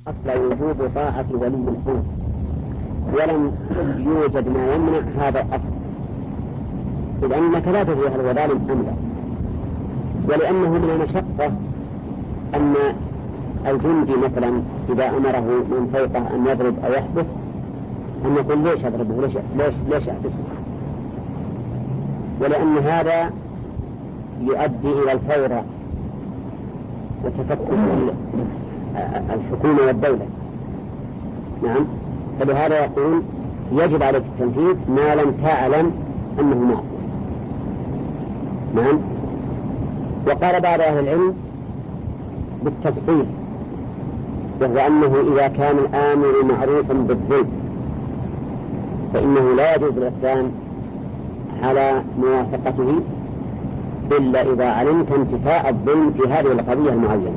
أصل وجوب طاعة ولي الأمر، ولم يوجد ما يمنع هذا الأصل، إذ أنك لا تدري هل هو ظالم أم لا، ولأنه من المشقة أن الجندي مثلا إذا أمره من فوقه أن يضرب أو يحبس أن يقول ليش أضربه ليش أحبسه، ولأن هذا يؤدي إلى الفوضى وتفكك الحكومة والدولة. نعم، فلهذا يقول يجب عليك التنفيذ ما لم تعلم أنه معصية. نعم. وقال بعض أهل العلم بالتفصيل، وهو أنه إذا كان الآمر معروفا بالظلم فإنه لا يجوز الإقدام على موافقته إلا إذا علمت انتفاء الظلم في هذه القضية المعينة.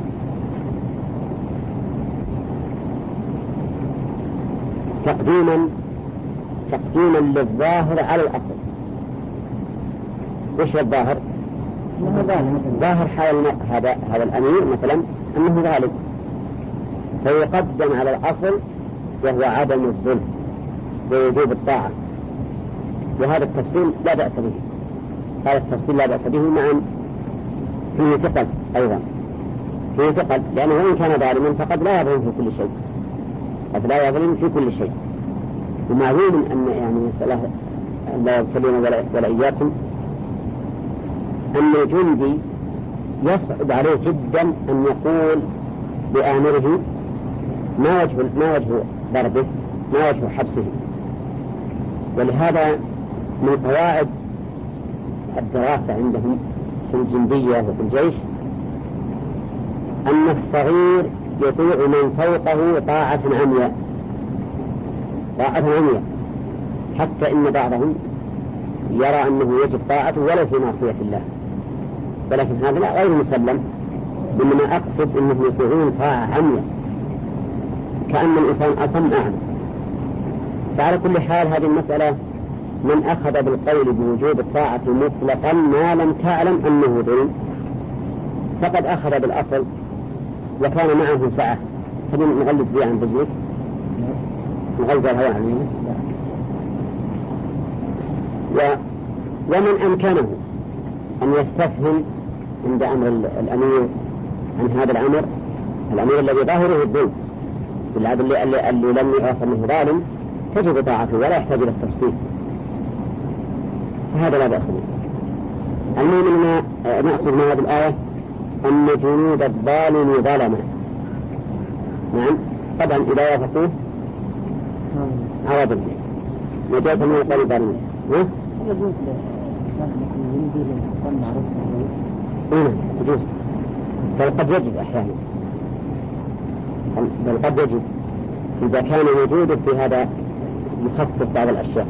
تقديما للظاهر على الأصل. وش الظاهر؟ ظاهر حال هذا الأمير مثلا أنه ظالم، فيقدم على الأصل وهو عدم الظلم ووجوب الطاعة. وهذا التفصيل لا بأس به، هذا التفصيل لا بأس به، مع فيه ثقل أيضا، فيه ثقل، لأنه وإن كان ظالما فقد لا يظلم في كل شيء، قد لا يظلم في كل شيء. ومعلوم أن يعني صلاة لا يبتلين ولا إياكم أن الجندي يصعب عليه جدا أن يقول بآمره ما وجه ضربه، ما وجه حبسه. ولهذا من قواعد الدراسة عندهم في الجندية وفي الجيش أن الصغير يطيع من فوقه طاعة عمياء، حتى إن بعضهم يرى أنه يجب طاعته ولو في معصية الله، ولكن هذا لا غير مسلم، إنما أقصد أنهم يطيعون طاعة عمياء كأن الإنسان أصم أعمى. فعلى كل حال هذه المسألة من أخذ بالقول بوجوب الطاعة مطلقا ما لم تعلم أنه ظلم فقد أخذ بالأصل وكان معه سعة. خلينا نغلس ذي عن رجلك، نغلز الهواء عنه. ومن أمكنه أن يستفهم عند أمر الأمير عن هذا الأمير الذي ظاهره الظلم بالعدل اللي لم يعرف أنه ظالم تجب طاعته ولا يحتاج إلى التفصيل، فهذا لا بأس به. المهم نأخذ من هذه الآية أن جنود الظالم ظلمة. نعم، طبعا إذا وافقوه عرض نجاة من القول الظالمين. يجوز، بل قد يجب أحيانا، بل قد يجب إذا كان وجوده في هذا يخفف بعض الأشياء.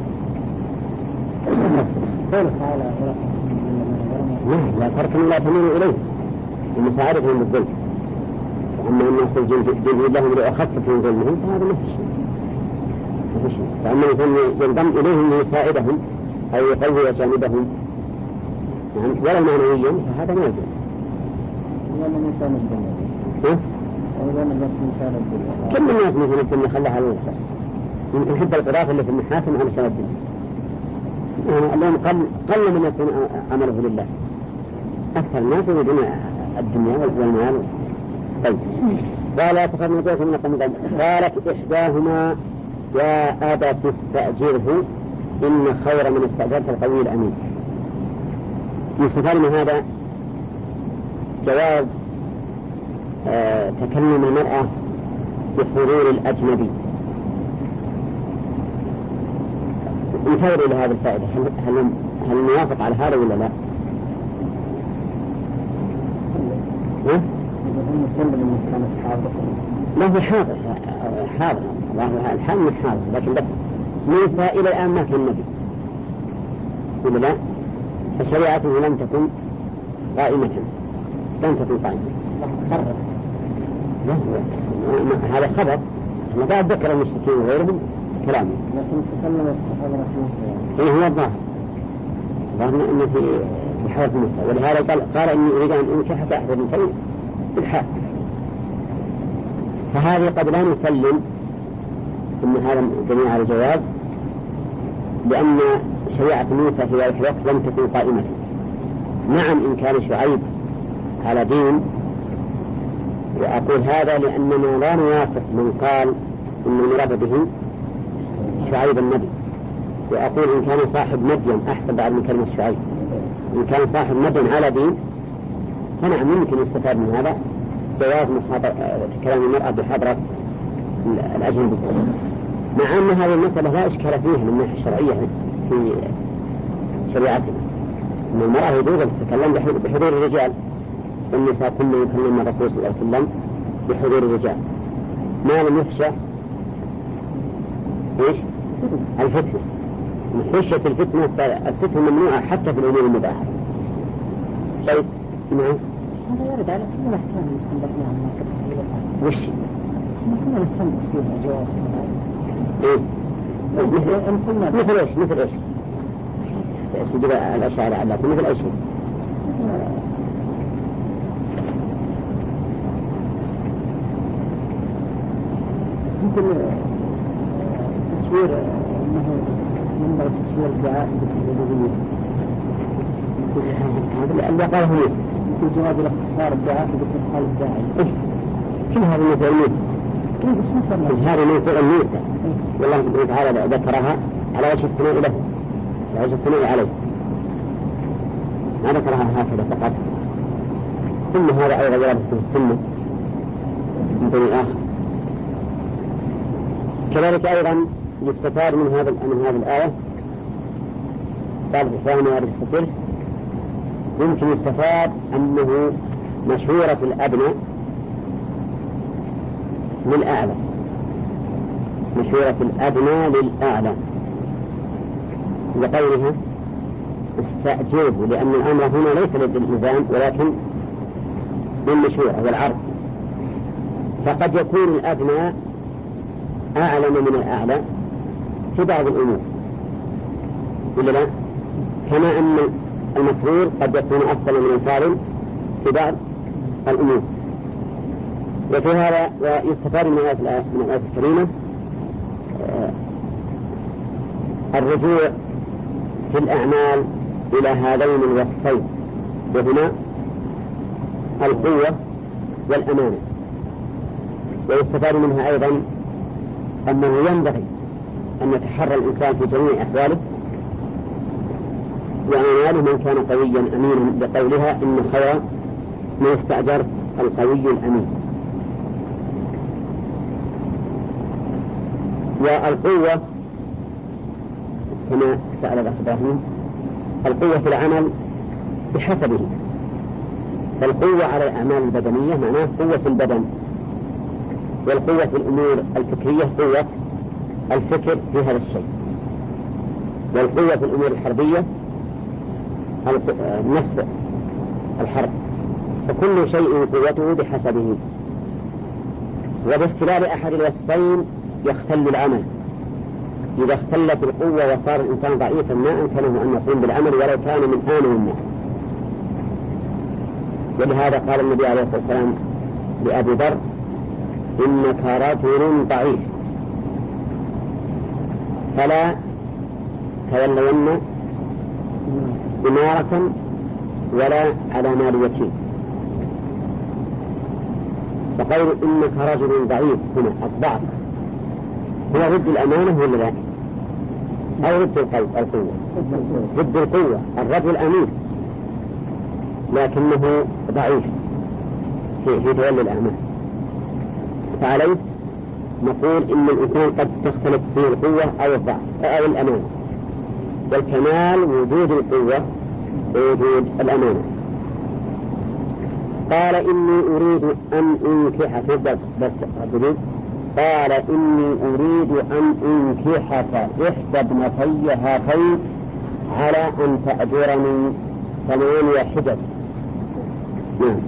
لا ترك لا تميل إليه ومساعدتهم بالظلم، وأما الناس الجنود لهم لأخفف من ظلمهم فهذا ما في شيء. فأما الإنسان ينضم إليهم ليساعدهم أو يقوي جانبهم ولا معنويا فهذا ما يجوز. كل الناس مثل الدنيا خلاها للخص، يمكن حتى القضاة اللي في المحاكم على سبب الدنيا اليوم قل من يكون عمله لله، أكثر الناس يريدون الدنيا والمال. طيب، قال تفرمتوك من القمدان قالت إحداهما يا أبت استأجره إن خير من استأجرت القوي الأمين. يستفاد من هذا جواز تكلم المرأة بحضور الأجنبي. انتظروا إلى هذه الفائدة، هل نوافق على هذا ولا لا؟ ما هو حاضر الله الحال من حاضر، لكن بس موسى إلى الآن ما كان نبي ولا لا، فشريعته لم تكن قائمة. هذا خبر، أنا بعد ذكر المشركين وغيرهم كلامه، لكن تكلم الصحابة رحمه هو الظاهر أنه في حوض موسى، ولهذا قال إني أريد أن أنكحك أحد بنتين بالحال. فهذه قد لا نسلم أن هذا جميع على الجواز، لأن شريعة موسى في ذلك الوقت لم تكن قائمة. نعم إن كان شعيب على دين، وأقول هذا لأننا لا نوافق من قال إن المراد به شعيب النبي، وأقول إن كان صاحب مدين أحسن بعد من كلمة شعيب. إن كان صاحب مدين على دين فنعم يمكن يستفاد من هذا جواز كلام المرأة بحضرة الأجنبي، مع أن هذه المسألة لا إشكال فيها من الناحية الشرعية في شريعتنا، أن المرأة يجوز أن تتكلم بحضور الرجال، والنساء كنا يكلمن الرسول صلى الله عليه وسلم بحضور الرجال ما لم يخشى إيش؟ الفتنة. خشية الفتنة ممنوعة حتى في الأمور المباحة. طيب نعم هذا يرد على كل الأحكام اللي استنبطناها من القصة. وش؟ كنا نستنبط فيها جواز إيه؟ مثل إيش؟ مثل إيش؟ تجيب الأشياء على مثل أي شيء. مثل تصوير أنه ينبغي تصوير الدعاء بالتلفزيون. هذا اللي قاله موسى في جواز الاختصار الدعاء بإدخال الداعي. كل هذا من فعل موسى. هذا من فعل موسى. والله سبحانه وتعالى ذكرها على وجه الثناء له، على وجه الثناء عليه، ما ذكرها هكذا فقط. ثم هذا أيضا ورد في السنة من دون آخر. كذلك أيضا يستفاد من هذه الآية قال بإحرام وارد الستر، يمكن يستفاد أنه مشهورة الأبناء للأعلى، مشهورة الأبناء للأعلى لقولها استأجره، لأن الأمر هنا ليس للإلزام ولكن للمشهورة والعرض. فقد يكون الأبناء أعلم من الأعلى في بعض الأمور ولا لا؟ كما أن المفعول قد يكون أفضل من الفاعل في بعض الأمور. وفي هذا ويستفاد من الآية الكريمة الرجوع في الأعمال إلى هذين الوصفين، وهما القوة والأمانة. ويستفاد منها أيضا أنه ينبغي أن يتحرى الإنسان في جميع أحواله وأعماله من كان قويا أمينا، بقولها إن خير من استأجر القوي الأمين. والقوة كما سأل الأخ إبراهيم، القوة في العمل بحسبه، فالقوة على الأعمال البدنية معناه قوة البدن، والقوة في الأمور الفكرية قوة الفكر في هذا الشيء، والقوة في الأمور الحربية نفس الحرب، فكل شيء قوته بحسبه. وباختلال أحد الوصفين يختل العمل. إذا اختلت القوة وصار الإنسان ضعيفا ما أمكنه أن يقوم بالعمل ولو كان من آمن الناس. ولهذا قال النبي عليه الصلاة والسلام لأبي ذر إنك رجل ضعيف فلا تولين إمارة ولا على مال يتيم. فقول إنك رجل ضعيف هنا الضعف هو ضد الأمانة ولا لا؟ أو ضد القوة؟ ضد القوة. الرجل أمين لكنه ضعيف في تولي الأعمال، فعليه نقول إن الإنسان قد تختلف فيه القوة أو الضعف أو الأمانة، والكمال وجود القوة ووجود الأمانة. قال إني أريد أن أنكحك قال إني أريد أن أنكحك إحدى ابنتي هاتين على أن تأجرني 8 حجج. نعم.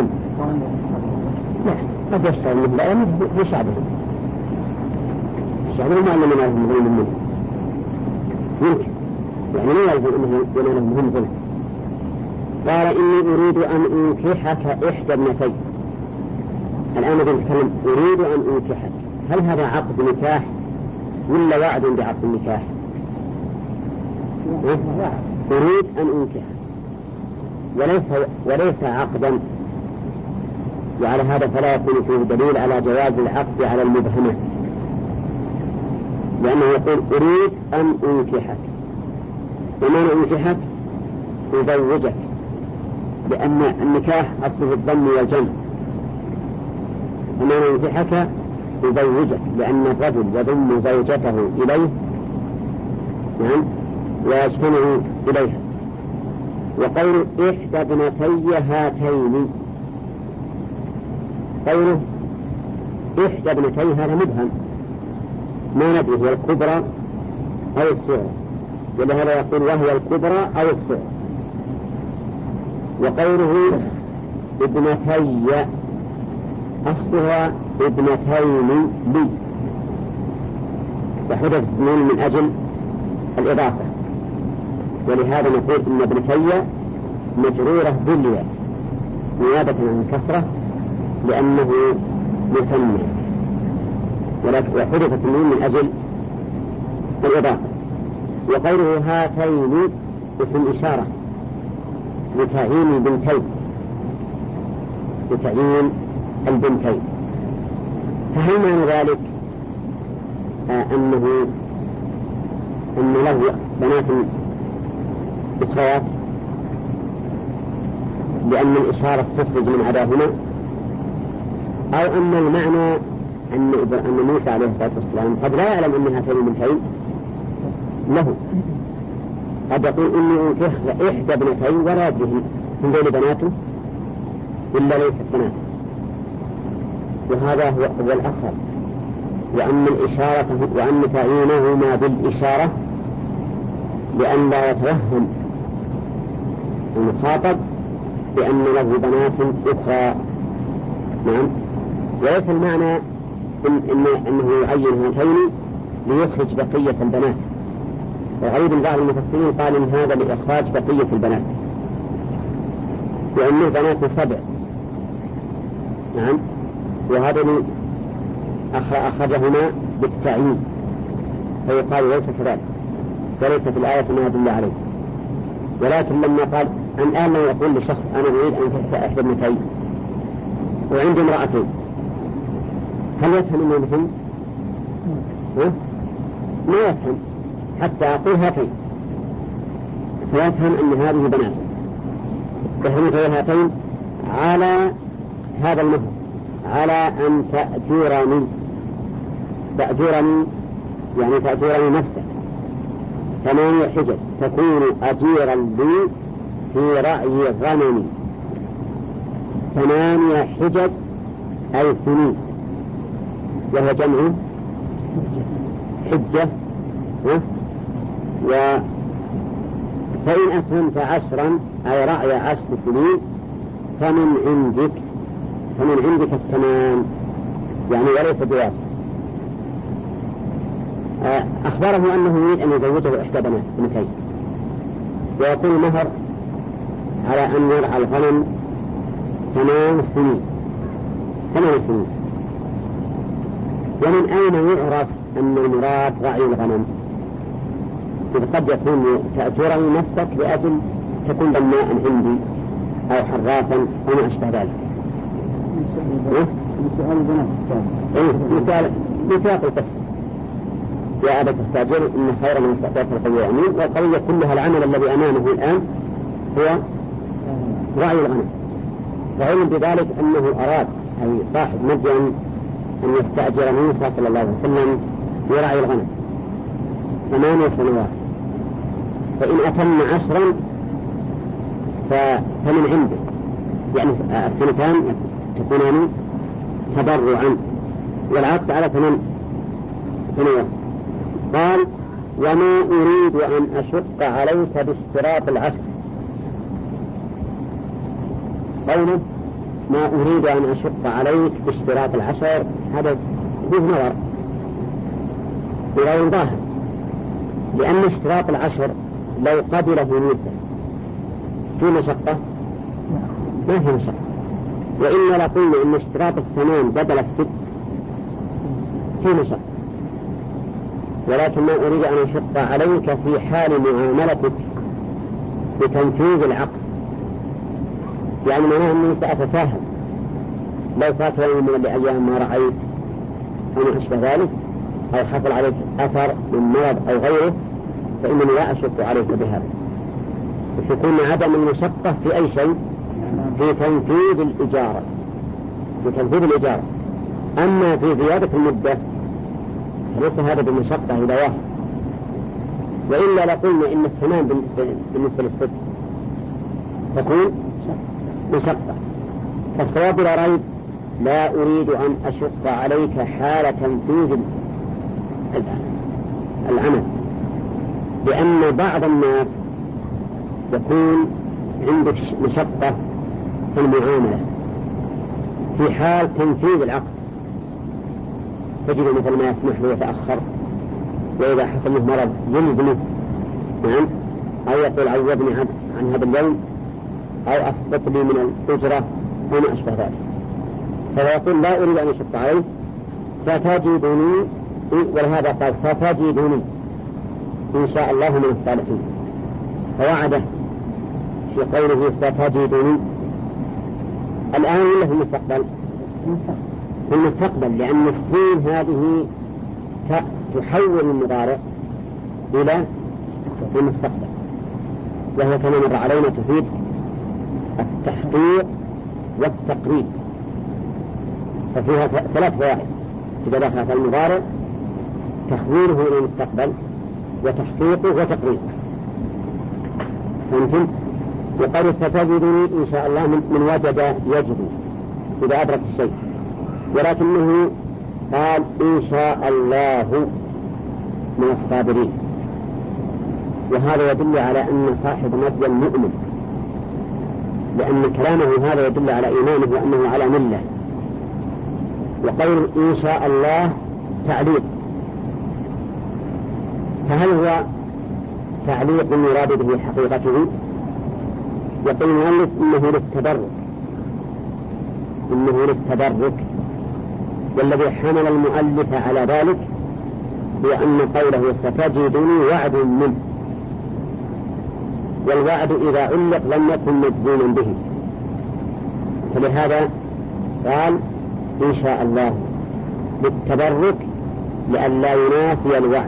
لا قد يشتغل من لا في شعبه يعني ما أن ينالهم ظلم منه يمكن يعني لا يلزم أنه ينالهم هم ظلم. قال إني أريد أن أنكحك إحدى ابنتي. الآن نتكلم أريد أن أنكحك، هل هذا عقد نكاح ولا وعد بعقد النكاح؟ أريد أن أنكحك وليس عقدا، وعلى هذا فلا يكون فيه دليل على جواز العقد على المبهمة، لأنه يقول أريد أن أنكحك، ومعنى أنكحك أزوجك، لأن النكاح أصله الضم والجمع، ومعنى أنكحك أزوجك لأن الرجل يضم زوجته إليه نعم ويجتمع إليها. وقول إحدى ابنتي هاتين، قوله إحدى ابنتي هذا مبهم ما ندري هي الكبرى أو الصغرى، ولهذا يقول وهي الكبرى أو الصغرى. وقوله ابنتي أصلها ابنتين لي، وحدث اثنين من أجل الإضافة، ولهذا نقول إن ابنتي مجرورة بالياء نيابة عن الكسرة لأنه مثنى، وحدث اثنين من أجل الإضافة. وقوله هاتين اسم إشارة لتعيين البنتين، لتعيين البنتين. فهل معنى ذلك أن له بنات أخريات لأن الإشارة تخرج من عداهما، أو أن المعنى أن موسى عليه الصلاة والسلام قد لا يعلم أن هاتين البنتين له، قد يقول إني أنكح إحدى ابنتين ولا يدري من ذيل بناته إلا ليست بناته، وهذا هو الأفضل. وأن تعيينهما بالإشارة لأن لا يتوهم المخاطب بأن له بنات أخرى. نعم، وليس المعنى أنه يعين هاتين ليخرج بقية البنات، وغريب بعض المفسرين قال إن هذا لإخراج بقية البنات، وأنه بنات 7. نعم، وهذا أخرجهما بالتعيين، فيقال ليس كذلك، وليس في الآية ما يدل عليه. ولكن لما قال الآن يقول لشخص أنا أريد أن تحت إحدى ابنتين وعندي امرأتين، هل يفهم أنه مثل؟ ما يفهم حتى أقول هاتين، فيفهم أن هذه بنات تهمت هاتين على هذا المهر، على أن تأجرني يعني تأجرني نفسك 8 حجج تكون أجيرا لي في رعي غنمي. 8 حجج أي سنين، وهو جمع حجة. فإن أتممت 10 أي رعي 10 سنين فمن عندك التمام، يعني وليس بواجب. أخبره أنه يريد أن يزوجه إحدى بنتين، ويكون المهر على أن يرعى الغنم 8 سنين. ومن أين يعرف أن المراد رعي الغنم؟ إذ قد يكون تأجرني نفسك لأجل تكون بناء عندي أو حرافا أو ما أشبه ذلك. مثال القصة يا أبا تستأجر إن خير من استأجرت القوي أمين، والقضية كلها العمل الذي أمامه الآن هو رعي الغنم، وعلم بذلك أنه أراد أي صاحب مدين أن يستأجر موسى صلى الله عليه وسلم يرعي الغنم 8 سنوات، فإن أتم 10 فمن عنده، يعني 2 تكونان تبرعا، والعقد على 8 سنوات. قال وما أريد أن أشق عليك باشتراط 10. قوله ما أريد أن أشق عليك باشتراط 10 هذا فيه نظر، بغير ظاهر، لأن اشتراط العشر لو قبله موسى في مشقة ما في مشقة، وإلا لقلنا إن اشتراط الثمان بدل الست في مشقة، ولكن ما أريد أن أشق عليك في حال معاملتك بتنفيذ العقد، يعني معناه أني سأتساهل لو فات يوم من الأيام ما رأيت أو ما أشبه ذلك، أو حصل عليك أثر من مرض أو غيره، فإنني لا أشق عليك بهذا، يكون عدم المشقة في أي شيء في تنفيذ الإجارة، في تنفيذ الإجارة. أما في زيادة المدة ليس هذا بالمشقة إلى واحد، وإلا لقلنا إن الثمان بالنسبة للست تكون مشقة. فالصواب لا ريب لا أريد أن أشق عليك حال تنفيذ العمل، لأن بعض الناس يكون عنده مشقة في المعاملة في حال تنفيذ العقد، تجد مثل ما يسمح له يتأخر، وإذا حصل له مرض يلزمه نعم، أو يقول عوضني عن هذا اليوم، أو أسقط لي من الأجرة وما أشبه ذلك، فيقول لا أريد أن أشق عليه ستجدني، ولهذا قال ستجدني إن شاء الله من الصالحين، فوعده في قوله ستجدني الآن ولا في المستقبل؟ في المستقبل، لأن السين هذه تحول المضارع إلى المستقبل، وهي كما مر علينا تفيد التحقيق والتقريب، ففيها ثلاث فوائد إذا دخلت المضارع: تحويله إلى المستقبل، وتحقيقه، وتقريبه. ممكن وقال ستجدني إن شاء الله من وجد يجد إذا أدرك الشيء، ولكنه قال إن شاء الله من الصابرين، وهذا يدل على أن صاحب مدين مؤمن، لأن كلامه هذا يدل على إيمانه وأنه على ملة. وقول إن شاء الله تعليق، فهل هو تعليق يراد به حقيقته؟ يقول المؤلف إنه للتبرك، والذي حمل المؤلف على ذلك هو أن قوله ستجدني وعد منه، والوعد إذا علق لم يكن مجزوما به، فلهذا قال إن شاء الله للتبرك لئلا ينافي الوعد،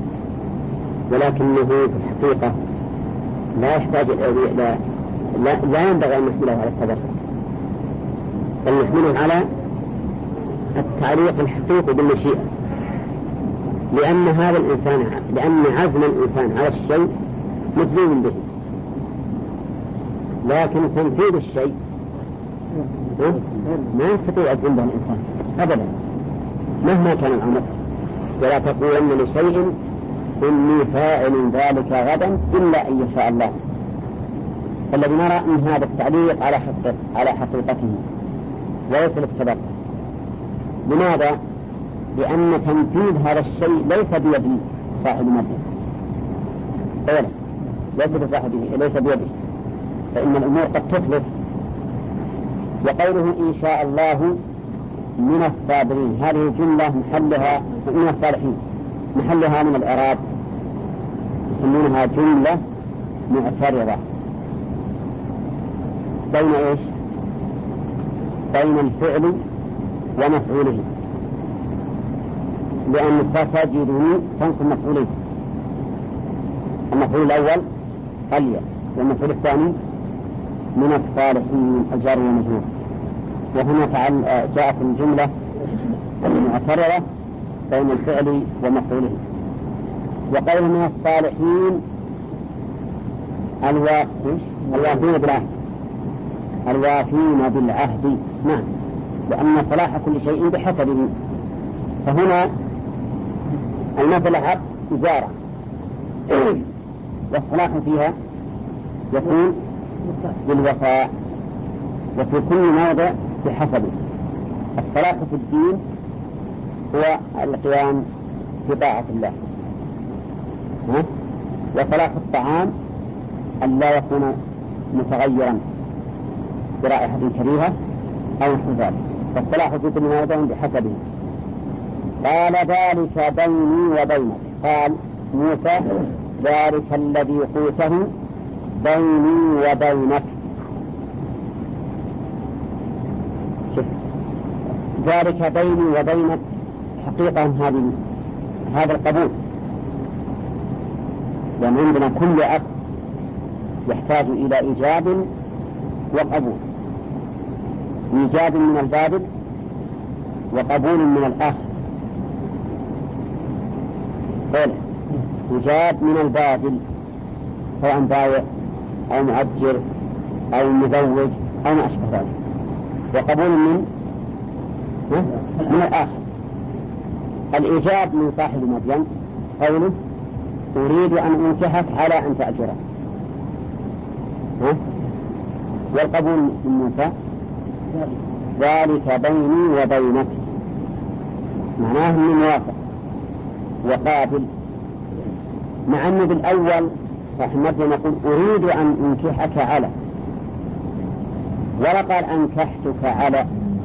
ولكنه في الحقيقة لا يحتاج لا ينبغي أن نحمله على التبرك، بل نحمله على التعليق الحقيقي بالمشيئة، لأن عزم الإنسان على الشيء مجزوم به، لكن تنفيذ الشيء ما يستطيع يجزم به الإنسان أبدا مهما كان الأمر. ولا تقولن لشيء إني فاعل ذلك غدا إلا أن يشاء الله، فالذي نرى من هذا التعليق على حقيقته وليس للتبرك. لماذا؟ لأن تنفيذ هذا الشيء ليس بيد صاحب المبنى، ليس بيده، فإن الأمور قد تخلف. وقوله إن شاء الله من الصابرين، هذه الجملة محلها من الصالحين، محلها من الإعراب، يسمونها جملة معترضة بين إيش؟ بين الفعل ومفعوله، لأن ستجدني تنصب مفعولين، المفعول الأول قليل، والمفعول الثاني من الصالحين الجار والمجرور، وهنا جاءت الجملة المعترضة بين الفعل ومفعوله. وقول من الصالحين الوافين بالعهد، نعم، لأن صلاح كل شيء بحسبه، فهنا المصلحة إجارة والصلاح فيها يكون بالوفاء، وفي كل موضع بحسبه. الصلاح في الدين هو القيام في طاعة الله. وصلاح الطعام أن لا يكون متغيرا برائحة كريهة أو نحو ذلك، فالصلاح في كل ما يدعون بحسبه. قال ذلك بيني وبينك، قال موسى ذلك الذي قوته بيني وبينك. شف. ذلك بيني وبينك حقيقة هذا القبول، لأن عندنا كل عقد يحتاج إلى إيجاب وقبول، إيجاب من البادل وقبول من الآخر. إيجاب من البادل سواء بايع أو مؤجر أو مزوج أو ما أشبه ذلك، وقبول من الآخر. الإيجاب من صاحب مدين قوله أريد أن أنكحك على أن تأجره، والقبول من موسى ذلك بيني وبينك، معناه من موافق وقابل، مع أنه بالأول صاحب مدين يقول أريد أن أنكحك على، ولا قال أنكحتك على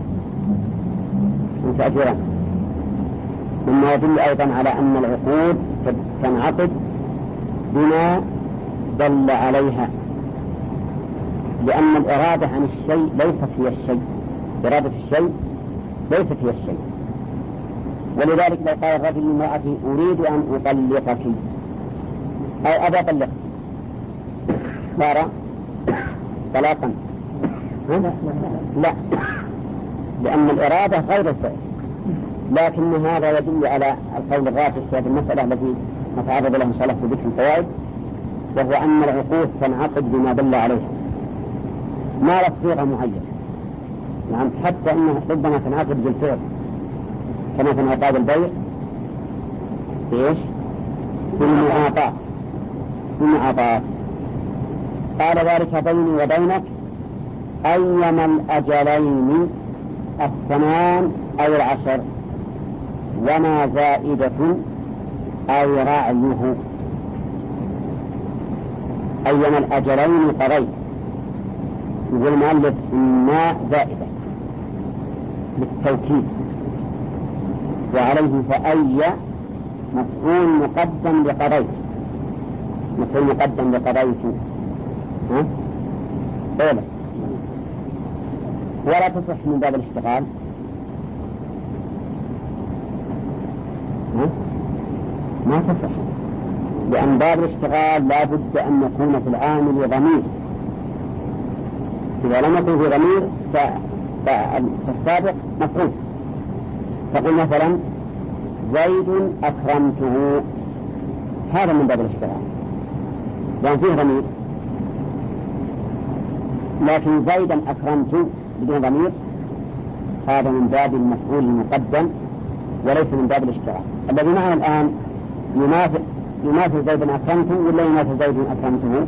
أن تأجره، مما يدل أيضا على أن العقود تنعقد بما دل عليها، لأن الإرادة عن الشيء ليست هي الشيء، إرادة الشيء ليست هي الشيء. ولذلك لو قال الرجل لامرأته أريد أن أطلقك أو أبى أطلقك صار طلاقا؟ لا، لأن الإرادة غير الفعل. لكن هذا يدل على القول الراجح في هذه المسألة التي نتعرض لها إن شاء الله في ذكر الفوائد، وهو أن العقود تنعقد بما دل عليها، ما لا صيغة معينة. نعم، حتى إنها ربما تنعقد بالفعل، كما في انعقاد البيع إيش؟ بالمعاطاة. قال ذلك بيني وبينك أيما الأجلين 8 أو 10 وما زائدة أو رعيه. أيما الأجلين قضيت، يقول المؤلف ما زائدة بالتوكيد، وعليه فأي مفعول مقدم لقضيت، مفعول مقدم لقضيت أولا، ولا تصح من باب الاشتغال. ما تصح، لأن باب الاشتغال لا بد أن يكون في العامل ضمير، إذا لم يكن في ضمير فالسابق مفعول. تقول مثلا زيد أكرمته، هذا من باب الاشتغال لأن فيه ضمير، لكن زيدا أكرمت بدون ضمير هذا من باب المفعول المقدم وليس من باب الاشتغال. الذي معنا الآن يماثل زيدا أكرمته ولا يماثل زيدا أكرمته؟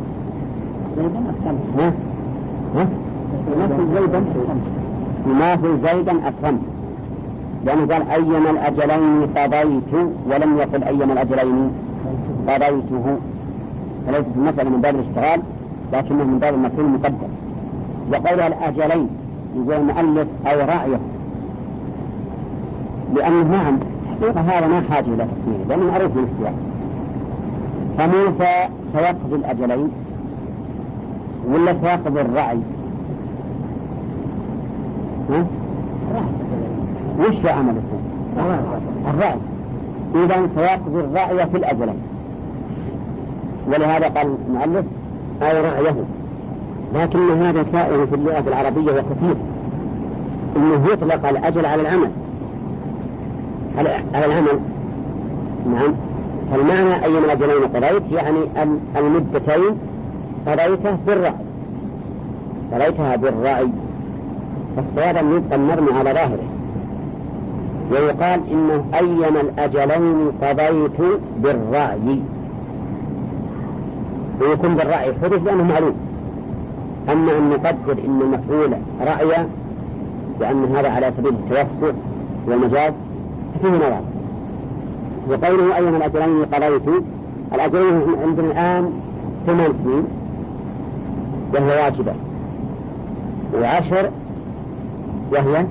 يماثل زيدا أكرمته، لأنه قال أيما الأجلين قضيت ولم يقل أيما الأجلين قضيته، فليس في المسألة من باب الاشتغال لكنه من باب المفعول المقدم. وقولها الأجلين يقول المؤلف أو رعيه، لأنه نعم حقيقة هذا ما حاجة إلى تفسيره لأنه معروف من السياق. فموسى سيقضي الأجلين ولا سيقضي الرعي؟ وش عمله؟ الرعي. إذا سيقضي الرعي في الأجلين، ولهذا قال المؤلف أو رعيه. لكن هذا سائر في اللغة العربية وكثير، إنه يطلق الأجل على العمل، على العمل. نعم، فالمعنى أي من الأجلين قضيت يعني المدتين قضيته بالرعي، قضيتها بالرعي، فالصواب أن يبقى المرمي على ظاهره، ويقال إنه أيما الأجلين قضيت بالرعي، ويكون بالرعي حدث لأنه معلوم. أما أن نقدر إن مفعول رعي لأن هذا على سبيل التوسع والمجاز فيه نظر. وقوله أيها الأجلين قضيت، الأجلين عندنا الآن 8 سنين وهي واجبة، و10 وهي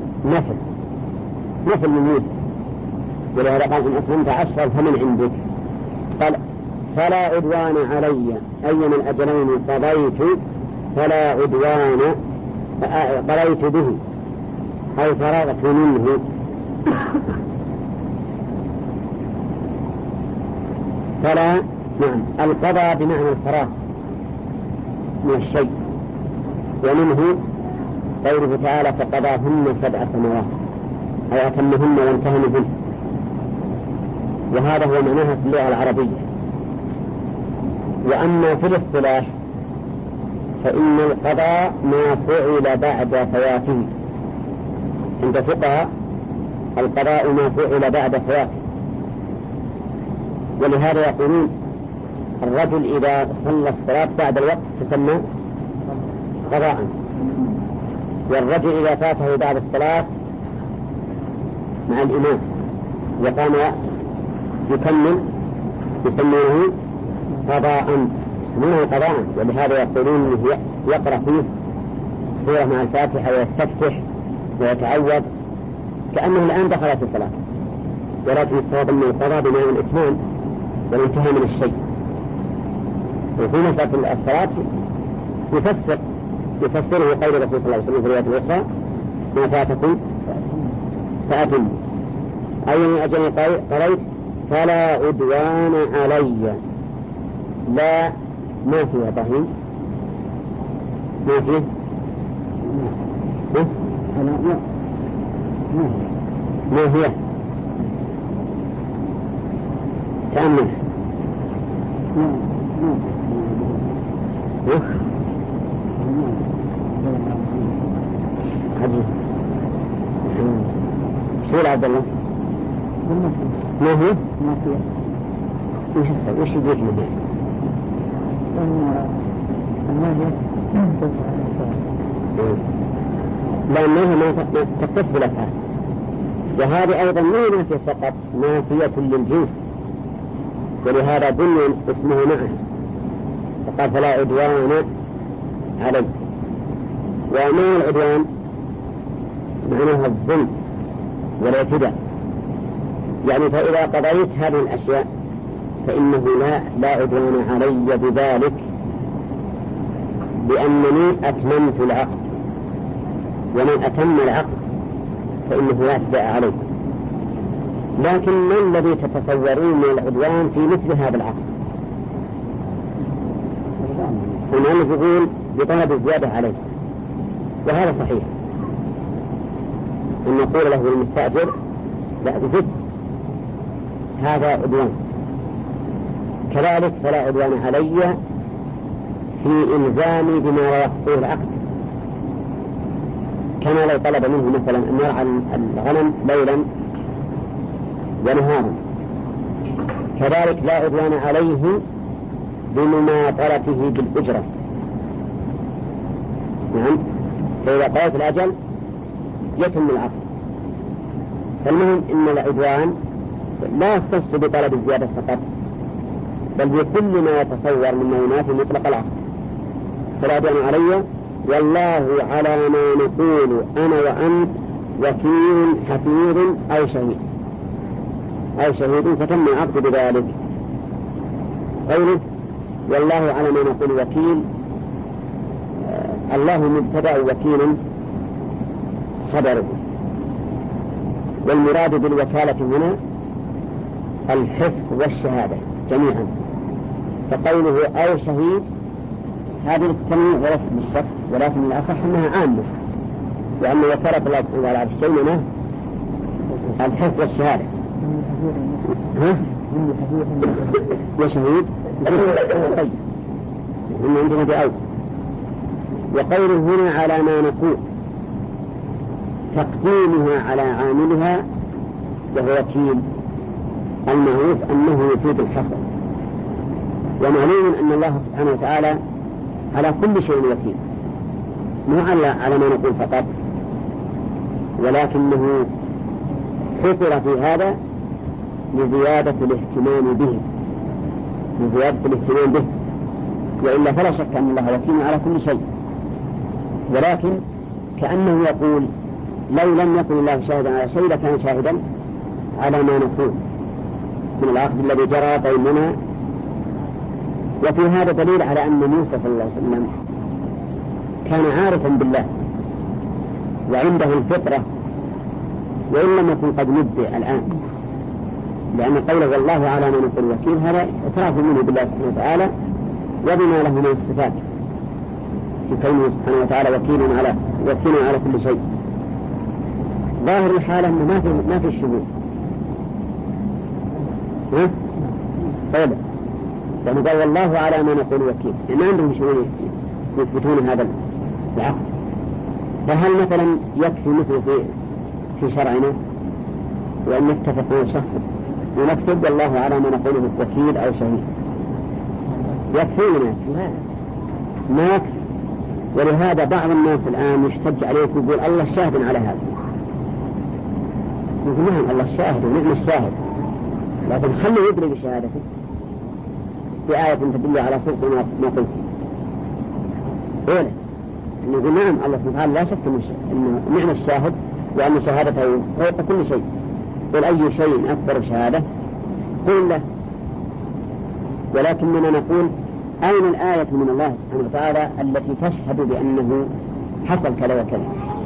نفل من موسى، ولهذا قال إن أتممت 10 فمن عندك. قال فلا عدوان علي أيما الأجلين قضيت، فلا عدوان قضيت به أي فرغت منه. فلا نعم القضاء بمعنى الفراغ من الشيء، ومنه قوله تعالى فقضاهن 7 سنوات أي أتمهن وانتهنهن، وهذا هو معناها في اللغة العربية. وأما في الاصطلاح فإن القضاء ما فعل بعد فواته، عند فقهاء القضاء ما فعل بعد فواته، ولهذا يقولون الرجل إذا صلى الصلاة بعد الوقت تسمى قضاء، والرجل إذا فاته بعد الصلاة مع الإمام وقام يكمل يسمونه قضاء، يسمونه قضاء. ولهذا يقولون يقرأ فيه سورة مع الفاتحة ويستفتح ويتعوذ كأنه الآن دخل في صلاة، ولكن الصواب أنه القضاء بمعنى الإتمام والانتهاء من الشيء. وفي مسألة الصلاة يفسره قول الرسول صلى الله عليه وسلم في الرواية الأخرى ما فاتكم فأتم، أي من أجل قريت فلا عدوان علي. لا ما فيها طهيم، ما فيه ما هي تأمل عجيب. شو عبد الله ما هي وش يديك منها؟ لأنها ما تقتص بالأفعال، وهذه أيضا ما هي نافية فقط، نافية للجنس، ولهذا بني اسمه معه فقال فلا عدوان علي. وما العدوان معناها الظلم والاعتداء، يعني فإذا قضيت هذه الأشياء فإنه لا عدوان علي بذلك، لأنني أتممت العقد، ومن أتم العقد فإنه لا اعتداء عليه. لكن ما الذي تتصورون من العدوان في مثل هذا العقد؟ المؤلف يقول بطلب الزيادة عليه، وهذا صحيح أن نقول له المستأجر لا زد، هذا عدوان. كذلك فلا عدوان علي في إلزامي بما لا يخطيه العقد، كما لو طلب منه مثلا أن يرعى الغنم ليلا ونهارا. كذلك لا عدوان عليه بمماطلته بالأجرة. نعم، فإذا قضيت الأجل يتم العقد. فالمهم إن العدوان لا يختص بطلب الزيادة فقط، بل بكل ما يتصور مما ينافي مطلق العقد. فلا عدوان علي والله على ما نقول أنا وأنت وكيل حفيظ أو شهيد فتم العقد بذلك. قوله والله على ما نقول وكيل، الله مبتدأ وكيل خبره، والمراد بالوكالة هنا الحفظ والشهادة جميعا. فقوله أو شهيد هذه التنويع وليس بالشك، ولكن الأصح أنها عامة، لأن وكالة الله سبحانه على الشيء منه الحفظ والشهادة. وشهيد طيب إن عندنا بأول. وقوله هنا على ما نقول تقديمها على عاملها وهو وكيل، المعروف أنه يفيد الحصر، ومعلوم أن الله سبحانه وتعالى على كل شيء وكيل، مو على ما نقول فقط، ولكنه حصر في هذا لزيادة الاهتمام به، لزيادة الاهتمام به، وإلا فلا شك أن الله وكيل على كل شيء. ولكن كأنه يقول لو لم يكن الله شاهدا على شيء لكان شاهدا على ما نقول من العقد الذي جرى بيننا. وفي هذا دليل على أن موسى صلى الله عليه وسلم كان عارفا بالله وعنده الفطرة، وإن لم يكن قد نبئ الآن، لأن قوله والله على ما نقول وكيل هذا اعتراف منه بالله سبحانه وتعالى وبما له من الصفات في كونه سبحانه وتعالى وكيل على كل شيء. ظاهر الحالة أنه ما في الشهود. طيب لأنه قال والله على ما نقول وكيل، ما عندهم شهود يثبتون هذا العقد. فهل مثلا يكفي مثل في شرعنا وأن نتفق مع شخص ونكتب والله على ما نقوله وكيل أو شهيد؟ يكفينا؟ ما يكفي. ولهذا بعض الناس الآن يحتج عليك ويقول الله شاهد على هذا. يقول نعم الله الشاهد ونعم الشاهد، لكن خلوا يدري بشهادته بآية تدل على صدق ما قلت. أولا نقول نعم الله سبحانه وتعالى لا شك أنه نعم الشاهد وأن شهادته فوق كل شيء. قل أي شيء أكبر شهادة قل له. ولكننا نقول أين الآية من الله سبحانه وتعالى التي تشهد بأنه حصل كذا وكذا؟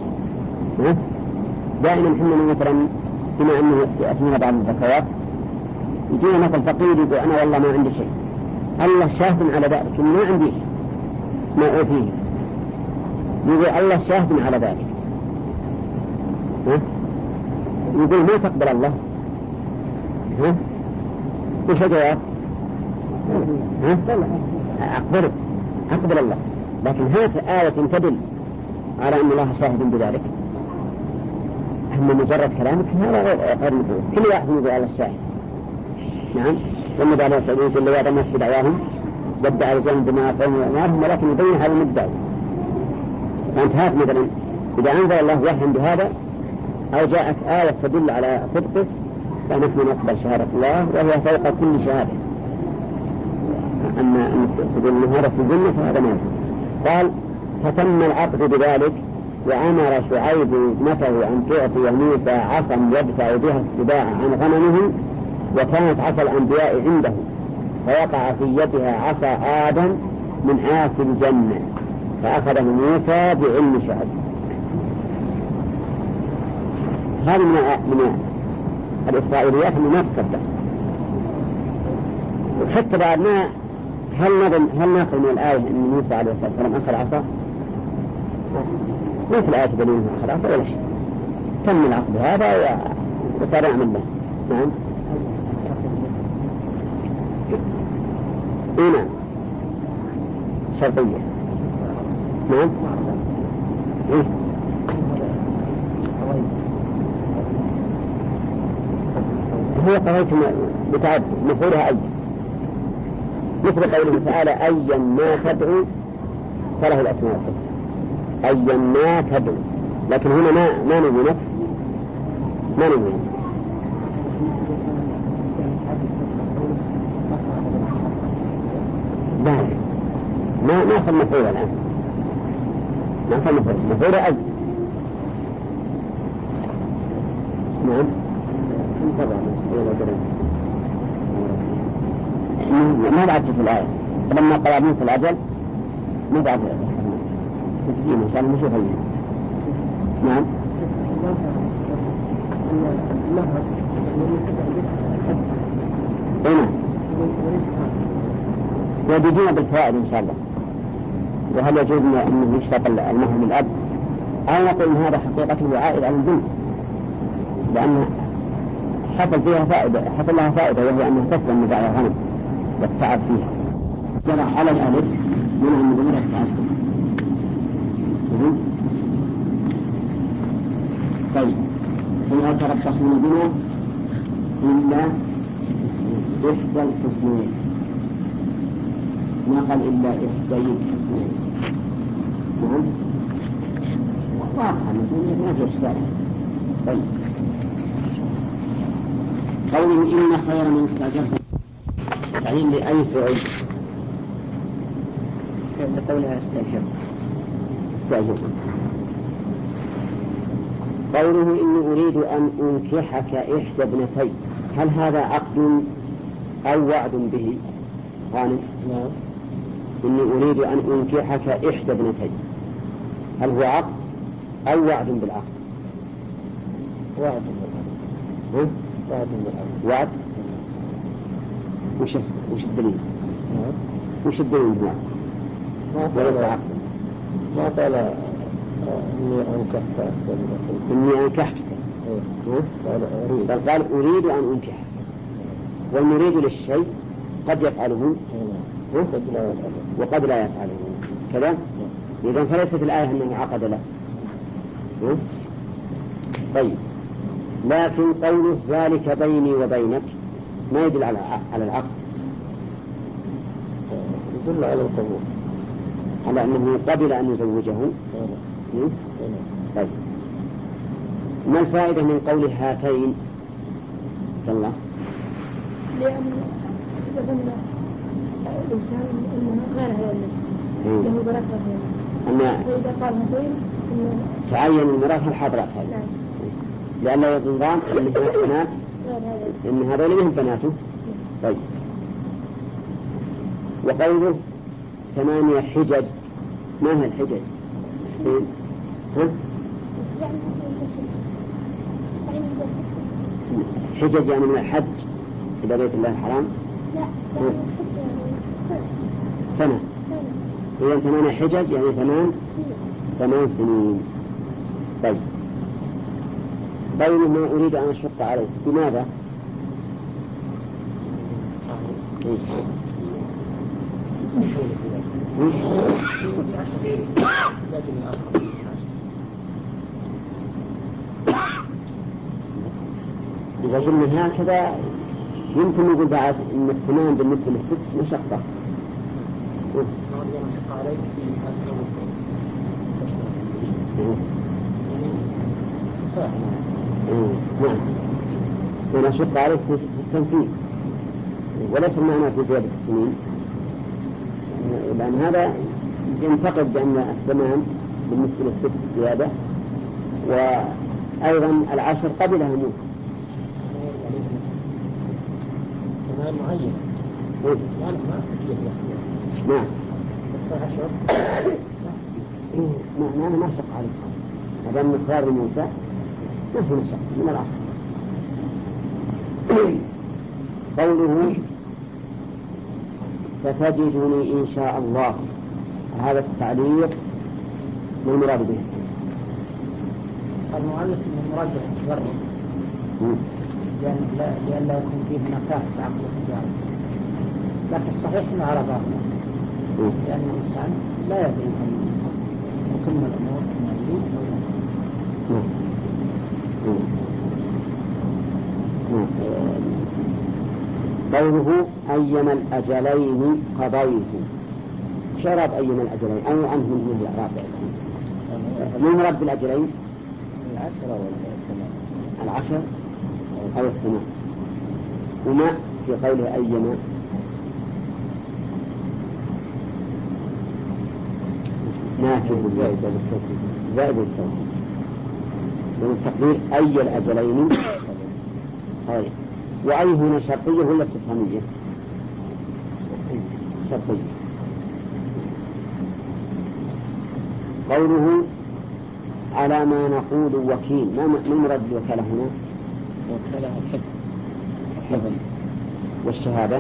دائما حنا مثلا بما أنه يأتينا بعض الزكوات يجينا مثل فقير يقول أنا والله ما عندي شيء، الله شاهد على ذلك ما عنديش ما أوفيه، يقول الله شاهد على ذلك. يقول ما تقبل الله. وش الجواب؟ أقبل الله، لكن هات آية تدل على أن الله شاهد بذلك. أما مجرد كلامك هذا غير مقبول. كل واحد يقول الله الشاهد. نعم والنبي عليه الصلاة والسلام يقول لهذا الناس بدعواهم يدعي الجنة بما قوم وأمارهم ولكن يبين هذا المدعي. فأنت هات مثلا إذا أنزل الله وحيا بهذا أو جاءت آية تدل على صدقه فنحن نقبل شهادة الله وهي فوق كل شهادة. أما أن تقول أن هذا في الزمة فهذا ما يصير. قال فتم العقد بذلك وأمر شعيب ابنته أن تعطي موسى عصا يدفع بها السباع عن غنمه، وكانت عصا الأنبياء عنده فوقع في يدها عصا آدم من عاص الجنة فأخذه موسى بعلم شعيب. هذه من الإسرائيليات اللي ما تصدق. وحتى بعد ما هل ناخذ من الآية أن موسى عليه الصلاة والسلام أخذ عصا؟ ما في الآية دليل أخذ عصا ولا شيء. تم العقد هذا وصار يعمل له. نعم نعم شرطية. نعم هو قضية بتعد مفعولها أي، مثل قوله تعالى أيا ما تدعو فله الأسماء الحسنى. أيا ما تدعو، لكن هنا ما نبي نفس ما نبي لا ما أخذ مفعول الآن، ما أخذ مفعول أي. نعم ما بعد في الآية فلما قضى موسى الأجل ما بعد الصلاة تجينا إن شاء الله نشوف هنا. نعم هنا وبيجينا بالفوائد إن شاء الله. وهل يجوز أنه يشترط المهر من الأب أو نقول إن هذا حقيقته عائد على البنت لأن حصل لها فائدة وهي أنها تسلم من دعوة الغنم والتعب فيها. جرى على الألف من المدينة التعب. طيب فلا تربصوا بنا إلا إحدى الحسنين، ما قال إلا إحدى الحسنين. نعم واضحة المسألة ما في إشكال. طيب قوله إن خير من استأجرت يعني لأي فعل لقولها استأجرت قوله إني أريد أن أنكحك إحدى ابنتي هل هذا عقد أو وعد به؟ غانم نعم. إني أريد أن أنكحك إحدى ابنتي هل هو عقد أو وعد بالعقد؟ وعد بالعقد. وعد. وش الدليل؟ وش الدليل هو؟ وليس عقد. ما قال إني أنكحتك. بل قال أريد أن أنكحك، والمريد للشيء قد يفعله وقد لا يفعله كذا. إذن فليست الآية أنه عقد له. طيب، لكن قوله ذلك بيني وبينك ما يدل على العقد، يدل على القبول، على أنه قبل أن يزوجه. طيب، ما الفائدة من قول هاتين؟ الله، لأن يظن الإنسان أنه غير هذا له بنات غير، فإذا قال هاتين تعين المرأة الحاضرات هذه. نعم. لأن لا يظن أن بنات إن هذول منهم بناته. طيب، وقوله 8 حجج ما هي الحجج؟ حسين حجج يعني من الحج إلى بيت الله الحرام. لا، سنة. إذن 8 حجج يعني 8 سنين. طيب، قوله ما أريد أن أشق عليك بماذا؟ إذا قلنا هكذا يمكن نقول بعد إن الثمان بالنسبة للست مشقة. نعم، ونشق عليك في التنفيذ، وليس المعنى في زيادة السنين، لأن هذا ينتقد بأن الثمان بالنسبة للست زيادة، وأيضا 10 قبلها موسى. ثمان معين. نعم. بس 10. أنا ما شق عليك هذا من مقدار موسى، ما في مشق من الأصل. قوله ستجدني إن شاء الله، هذا التعليق ما المراد به؟ المؤلف من المراد بالتجرد، لأن لا يكون فيه نفاق في عقل التجارة، لكن الصحيح أنه على ظاهره، لأن الإنسان لا يدري أن يتم الأمور من يريد أو لا. قوله أيما الأجلين قضيت، شراب أيما الأجلين أو عنه من الإعراب من مراد بالأجلين؟ 10 ولا 10 أو 8. وما في قوله أيما نافذ زائد التوكيد، من التقدير أي الأجلين. طيب، وأي هنا شرطية ولا استفهامية؟ شرطية. قوله على ما نقول وكيل، ما المراد بالوكالة هنا؟ وكالة الحفظ والشهادة.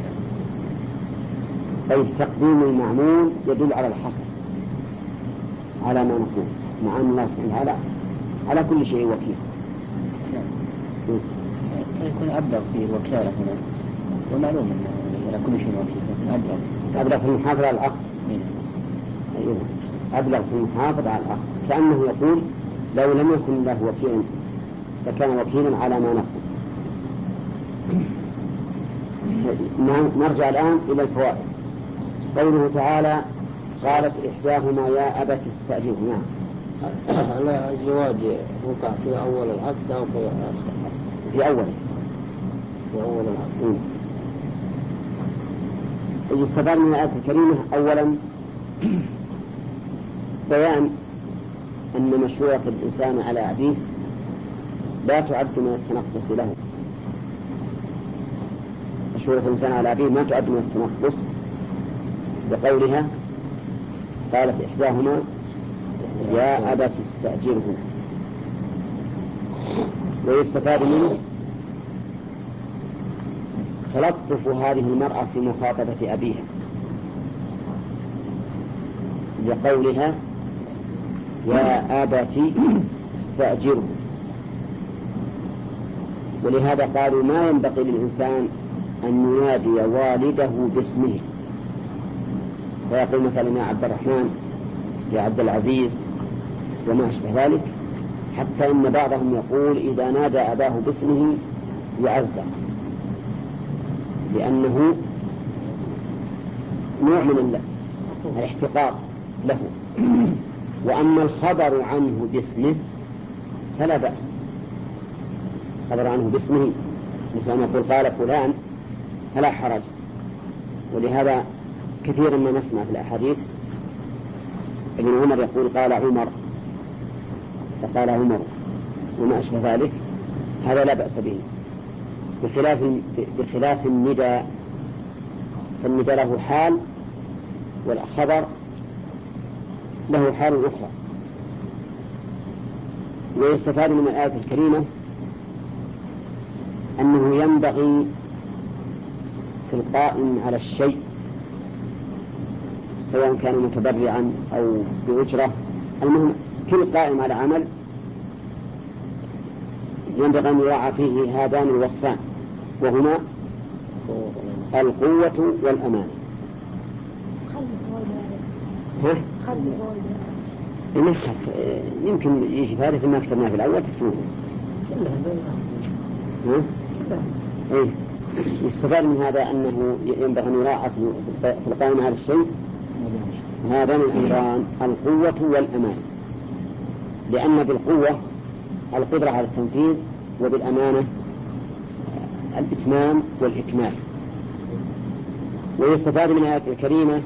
طيب، تقديم المعمول يدل على الحصر على ما نقول، مع أن الله سبحانه وتعالى على كل شيء وكيل. يكون أبلغ في الوكالة هنا، ومعلوم أنه على كل شيء وكيل، لكن أبلغ في المحافظة على الأخ. أيوه، أبلغ في المحافظة على الأخ، كأنه يقول لو لم يكن له وكيل فكان وكيلا على ما نقول. نرجع الآن إلى الفوائد. قوله تعالى قالت إحداهما يا أبت استأجره. نعم، على الزواج وقع في أول العقد أو في آخر؟ في أوله. وأول العقل. يستفاد من الآية الكريمة أولا بيان أن مشورة الإنسان على أبيه لا تعد من التنقص له. مشورة الإنسان على أبيه ما تعد من التنقص، بقولها قالت إحداهما يا أبت استأجره. ويستفاد منه تلطف هذه المرأة في مخاطبة أبيها لقولها يا أبت استأجره. ولهذا قالوا ما ينبغي للإنسان أن ينادي والده باسمه، فيقول مثلا يا عبد الرحمن يا عبد العزيز وما أشبه ذلك، حتى إن بعضهم يقول إذا نادى أباه باسمه يعزى، لأنه نوع من الاحتقار له. وأما الخبر عنه باسمه فلا بأس، خبر عنه باسمه مثل أن يقول قال فلان فلا حرج. ولهذا كثيرا ما نسمع في الأحاديث ابن عمر يقول قال عمر فقال عمر وما أشبه ذلك، هذا لا بأس به، بخلاف النداء، فالنداء له حال والخبر له حال أخرى. ويستفاد من الآية الكريمة أنه ينبغي في القائم على الشيء سواء كان متبرعا أو بأجرة، المهم كل قائم على عمل ينبغي أن يراعى فيه هذان الوصفان، وهما القوة والأمانة. يمكن يجي فارث ما كتبناه في الأول تكتبوه. يستفاد من هذا أنه ينبغي أن يراعى في القائم على الشيء هذان الأمران القوة والأمانة، لأن بالقوة القدرة على التنفيذ، وبالأمانة الإتمام والإكمال. ويستفاد من الآية الكريمة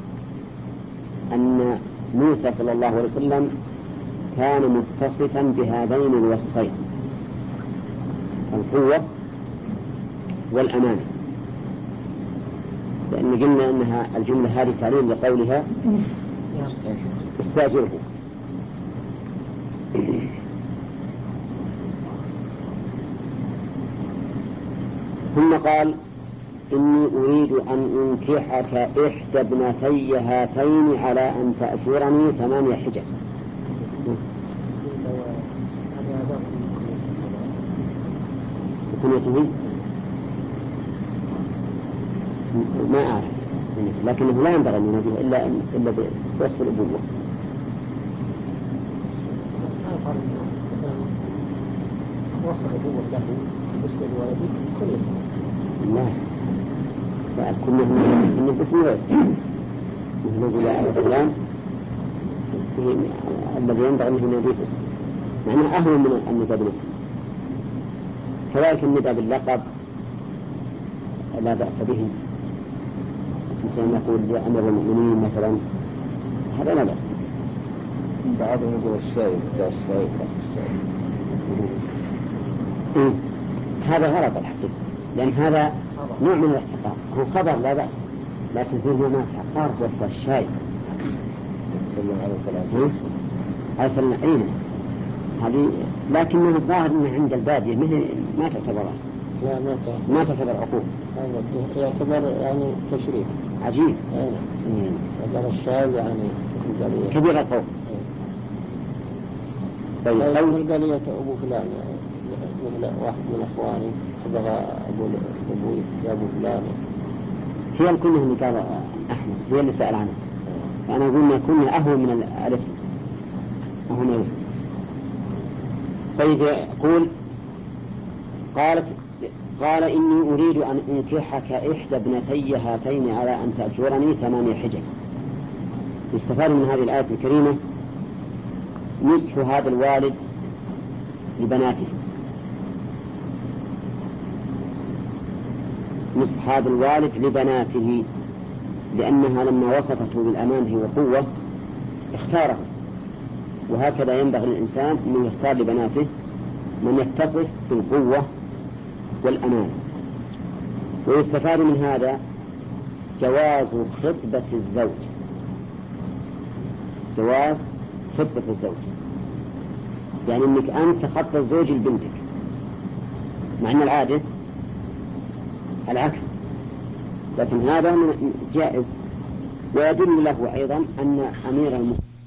أن موسى صلى الله عليه وسلم كان متصفا بهذين الوصفين القوة والأمانة، لأن قلنا أنها الجملة هذه تعليل لقولها استأجره. ثم قال إني أريد أن أنكحك إحدى ابنتي هاتين على أن تأجرني 8 حجج. كنيته ما أعرف، لكنه لا ينبغي أن يناديه إلا بوصف الأبوة. وصف الأبوة له بالنسبة لولده كنيته. لا فأكون إن الاسم غير مثل يا أبا فلان الذي ينبغي أنه يناديه باسم، معناه أهون من النداء بالاسم. كذلك النداء باللقب لا بأس به، مثل أن يقول يا أمير المؤمنين مثلا، هذا لا بأس. بعضهم يقول الشايب هذا غلط الحقيقة، لأن هذا نوع من الاحتقار. هو خبر لا بأس، لكن فيه نوع من الاحتقار وصف الشاي. عليه السلام عينه هذه، لكنه الظاهر أنه عند البادية ما تعتبر، لا ما تعتبر عقوق، يعتبر يعني تشريف عجيب. هذا الشاي يعني كبير القوم. طيب القلية أبو فلان مثل واحد من أخواني بغى أبوي يا أبو فلان، هي الكنية اللي قال أحمس، هي اللي سأل عنها، فأنا أقول ما كنية أهون من الاسم، أهون من الاسم. طيب يقول قال إني أريد أن أنكحك إحدى ابنتي هاتين على أن تأجرني 8 حجج. يستفاد من هذه الآية الكريمة نصح هذا الوالد لبناته، نصح هذا الوالد لبناته، لأنها لما وصفته بالأمانة والقوة اختاره، وهكذا ينبغي للإنسان أن يختار لبناته من يتصف بالقوة والأمانة. ويستفاد من هذا جواز خطبة الزوج، جواز خطبة الزوج، يعني أنك أنت تخطب الزوج لبنتك، مع أن العادة العكس، لكن هذا جائز. ويدل له أيضا أن أمير المؤمنين